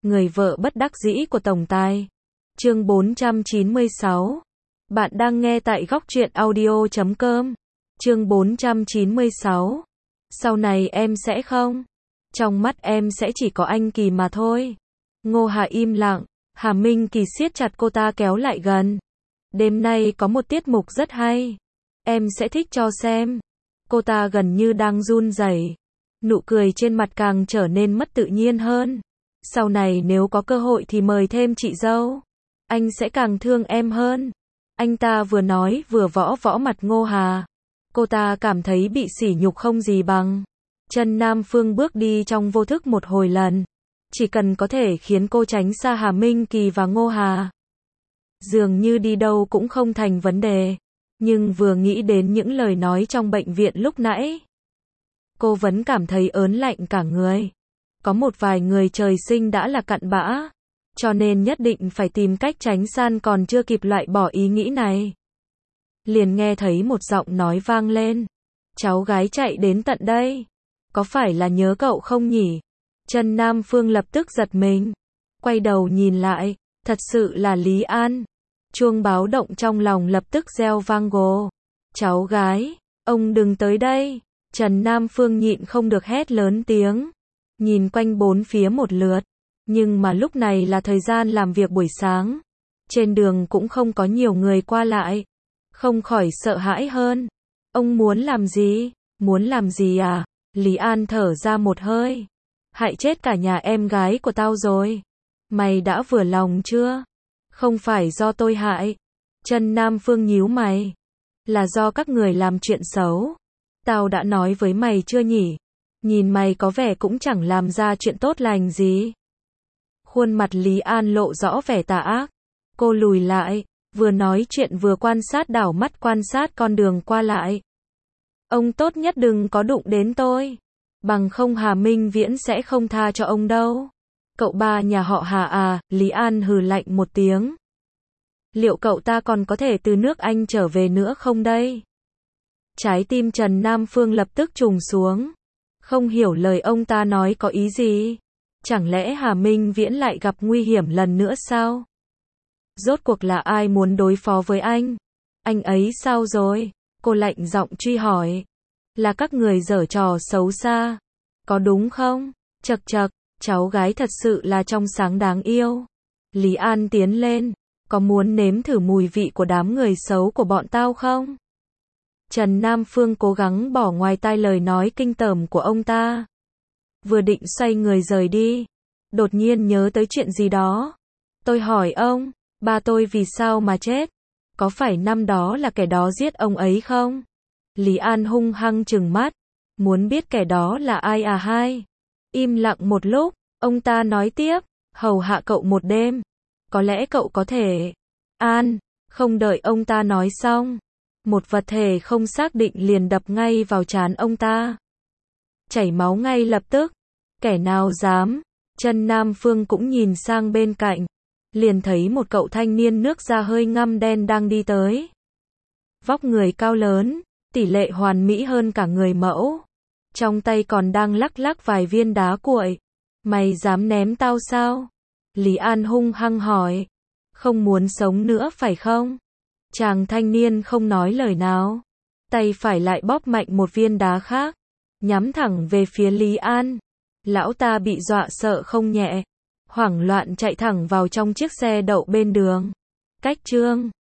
Người vợ bất đắc dĩ của tổng tài. Chương 496. Bạn đang nghe tại góc truyện audio.com. Chương 496. Sau này em sẽ không. Trong mắt em sẽ chỉ có anh Kỳ mà thôi. Ngô Hà im lặng, Hà Minh Kỳ siết chặt cô ta kéo lại gần. Đêm nay có một tiết mục rất hay. Em sẽ thích cho xem. Cô ta gần như đang run rẩy. Nụ cười trên mặt càng trở nên mất tự nhiên hơn. Sau này nếu có cơ hội thì mời thêm chị dâu. Anh sẽ càng thương em hơn. Anh ta vừa nói vừa võ võ mặt Ngô Hà. Cô ta cảm thấy bị sỉ nhục không gì bằng. Trần Nam Phương bước đi trong vô thức một hồi lần. Chỉ cần có thể khiến cô tránh xa Hà Minh Kỳ và Ngô Hà, dường như đi đâu cũng không thành vấn đề. Nhưng vừa nghĩ đến những lời nói trong bệnh viện lúc nãy, cô vẫn cảm thấy ớn lạnh cả người. Có một vài người trời sinh đã là cặn bã, cho nên nhất định phải tìm cách tránh san, còn chưa kịp loại bỏ ý nghĩ này. Liền nghe thấy một giọng nói vang lên. Cháu gái chạy đến tận đây. Có phải là nhớ cậu không nhỉ? Trần Nam Phương lập tức giật mình. Quay đầu nhìn lại, thật sự là Lý An. Chuông báo động trong lòng lập tức reo vang gồ. Cháu gái, ông đừng tới đây. Trần Nam Phương nhịn không được hét lớn tiếng. Nhìn quanh bốn phía một lượt. Nhưng mà lúc này là thời gian làm việc buổi sáng. Trên đường cũng không có nhiều người qua lại. Không khỏi sợ hãi hơn. Ông muốn làm gì? Muốn làm gì à? Lý An thở ra một hơi. Hại chết cả nhà em gái của tao rồi. Mày đã vừa lòng chưa? Không phải do tôi hại. Trần Nam Phương nhíu mày. Là do các người làm chuyện xấu. Tao đã nói với mày chưa nhỉ? Nhìn mày có vẻ cũng chẳng làm ra chuyện tốt lành gì. Khuôn mặt Lý An lộ rõ vẻ tà ác. Cô lùi lại, vừa nói chuyện vừa quan sát, đảo mắt quan sát con đường qua lại. Ông tốt nhất đừng có đụng đến tôi. Bằng không Hà Minh Viễn sẽ không tha cho ông đâu. Cậu ba nhà họ Hà à? Lý An hừ lạnh một tiếng. Liệu cậu ta còn có thể từ nước Anh trở về nữa không đây? Trái tim Trần Nam Phương lập tức trùng xuống. Không hiểu lời ông ta nói có ý gì. Chẳng lẽ Hà Minh Viễn lại gặp nguy hiểm lần nữa sao? Rốt cuộc là ai muốn đối phó với anh? Anh ấy sao rồi? Cô lạnh giọng truy hỏi. Là các người giở trò xấu xa. Có đúng không? Chậc chậc, cháu gái thật sự là trong sáng đáng yêu. Lý An tiến lên. Có muốn nếm thử mùi vị của đám người xấu của bọn tao không? Trần Nam Phương cố gắng bỏ ngoài tai lời nói kinh tởm của ông ta. Vừa định xoay người rời đi. Đột nhiên nhớ tới chuyện gì đó. Tôi hỏi ông, ba tôi vì sao mà chết? Có phải năm đó là kẻ đó giết ông ấy không? Lý An hung hăng trừng mắt. Muốn biết kẻ đó là ai à hai? Im lặng một lúc, ông ta nói tiếp. Hầu hạ cậu một đêm. Có lẽ cậu có thể. An, không đợi ông ta nói xong. Một vật thể không xác định liền đập ngay vào trán ông ta. Chảy máu ngay lập tức. Kẻ nào dám? Trần Nam Phương cũng nhìn sang bên cạnh. Liền thấy một cậu thanh niên nước da hơi ngăm đen đang đi tới. Vóc người cao lớn, tỷ lệ hoàn mỹ hơn cả người mẫu. Trong tay còn đang lắc lắc vài viên đá cuội. Mày dám ném tao sao? Lý An hung hăng hỏi. Không muốn sống nữa phải không? Chàng thanh niên không nói lời nào. Tay phải lại bóp mạnh một viên đá khác. Nhắm thẳng về phía Lý An. Lão ta bị dọa sợ không nhẹ. Hoảng loạn chạy thẳng vào trong chiếc xe đậu bên đường. Cách Trương